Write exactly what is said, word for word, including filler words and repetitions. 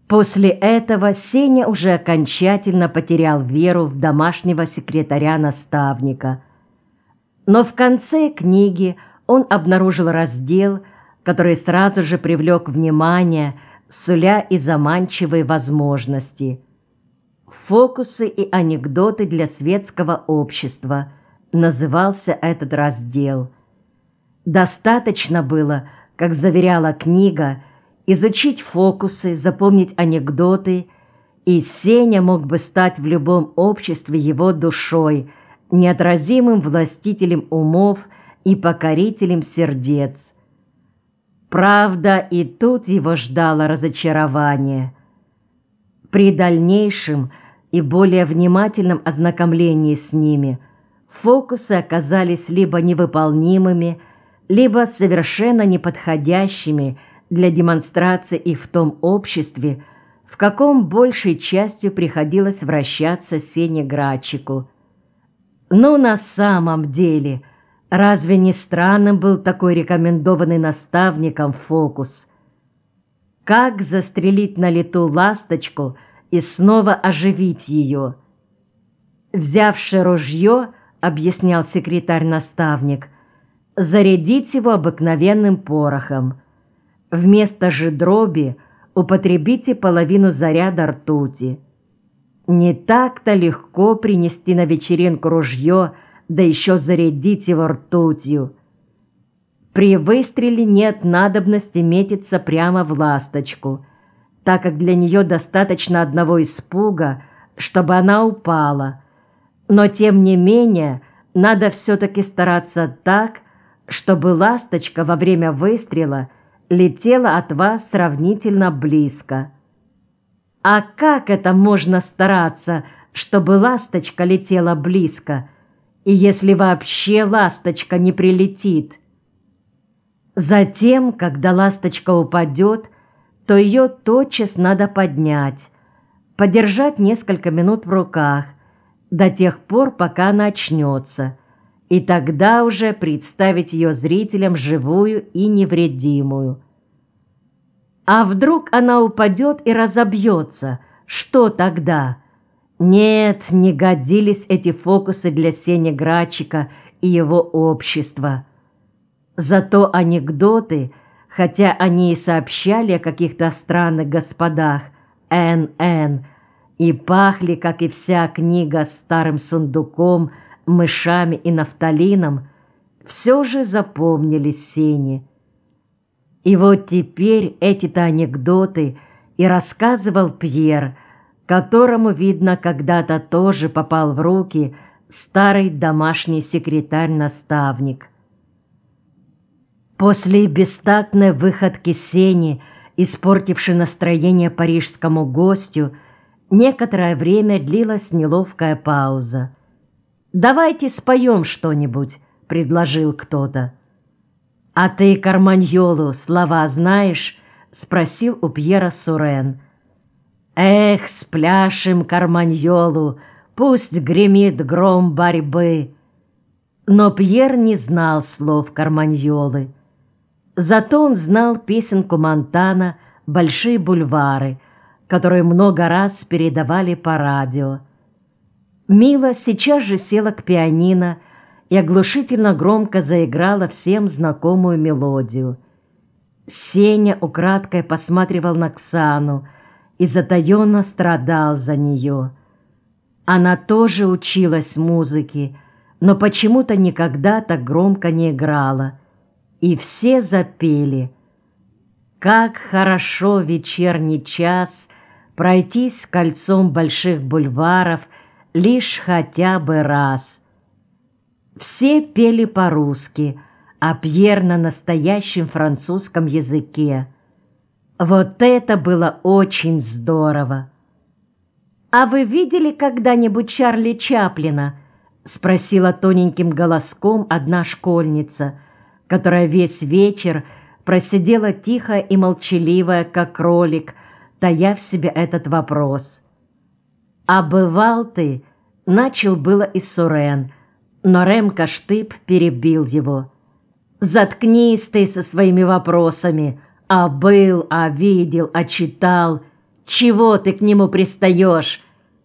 После этого Сеня уже окончательно потерял веру в домашнего секретаря-наставника. Но в конце книги он обнаружил раздел, который сразу же привлек внимание, суля и заманчивые возможности. «Фокусы и анекдоты для светского общества» назывался этот раздел. Достаточно было, как заверяла книга, изучить фокусы, запомнить анекдоты, и Сеня мог бы стать в любом обществе его душой, неотразимым властителем умов и покорителем сердец. Правда, и тут его ждало разочарование. При дальнейшем и более внимательном ознакомлении с ними фокусы оказались либо невыполнимыми, либо совершенно неподходящими для демонстрации их в том обществе, в каком большей частью приходилось вращаться Сене Градчику. Но на самом деле, разве не странным был такой рекомендованный наставником фокус? Как застрелить на лету ласточку и снова оживить ее? Взявши ружье, объяснял секретарь-наставник, зарядить его обыкновенным порохом. Вместо же дроби употребите половину заряда ртути. Не так-то легко принести на вечеринку ружье, да еще зарядить его ртутью. При выстреле нет надобности метиться прямо в ласточку, так как для нее достаточно одного испуга, чтобы она упала. Но тем не менее надо все-таки стараться так, чтобы ласточка во время выстрела летела от вас сравнительно близко. А как это можно стараться, чтобы ласточка летела близко, и если вообще ласточка не прилетит? Затем, когда ласточка упадет, то ее тотчас надо поднять, подержать несколько минут в руках, до тех пор, пока она очнется, и тогда уже представить ее зрителям живую и невредимую. А вдруг она упадет и разобьется? Что тогда? Нет, не годились эти фокусы для Сени Градчика и его общества. Зато анекдоты, хотя они и сообщали о каких-то странных господах эн эн, и пахли, как и вся книга, старым сундуком, мышами и нафталином, все же запомнились Сене. И вот теперь эти-то анекдоты и рассказывал Пьер, которому, видно, когда-то тоже попал в руки старый домашний секретарь-наставник. После бестактной выходки Сени, испортившей настроение парижскому гостю, некоторое время длилась неловкая пауза. «Давайте споем что-нибудь», — предложил кто-то. «А ты Карманьолу слова знаешь?» — спросил у Пьера Сурен. «Эх, спляшем Карманьолу, пусть гремит гром борьбы». Но Пьер не знал слов Карманьолы. Зато он знал песенку Монтана «Большие бульвары», которую много раз передавали по радио. Мила сейчас же села к пианино и оглушительно громко заиграла всем знакомую мелодию. Сеня украдкой посматривал на Ксану и затаенно страдал за нее. Она тоже училась музыке, но почему-то никогда так громко не играла. И все запели: «Как хорошо в вечерний час пройтись кольцом больших бульваров лишь хотя бы раз». Все пели по-русски, а Пьер на настоящем французском языке. Вот это было очень здорово! «А вы видели когда-нибудь Чарли Чаплина?» — спросила тоненьким голоском одна школьница, которая весь вечер просидела тихо и молчаливая, как кролик, тая в себе этот вопрос. «А бывал ты?» — начал было и Сурен, но Ремка Штып перебил его. «Заткнись ты со своими вопросами, а был, а видел, а читал. Чего ты к нему пристаешь?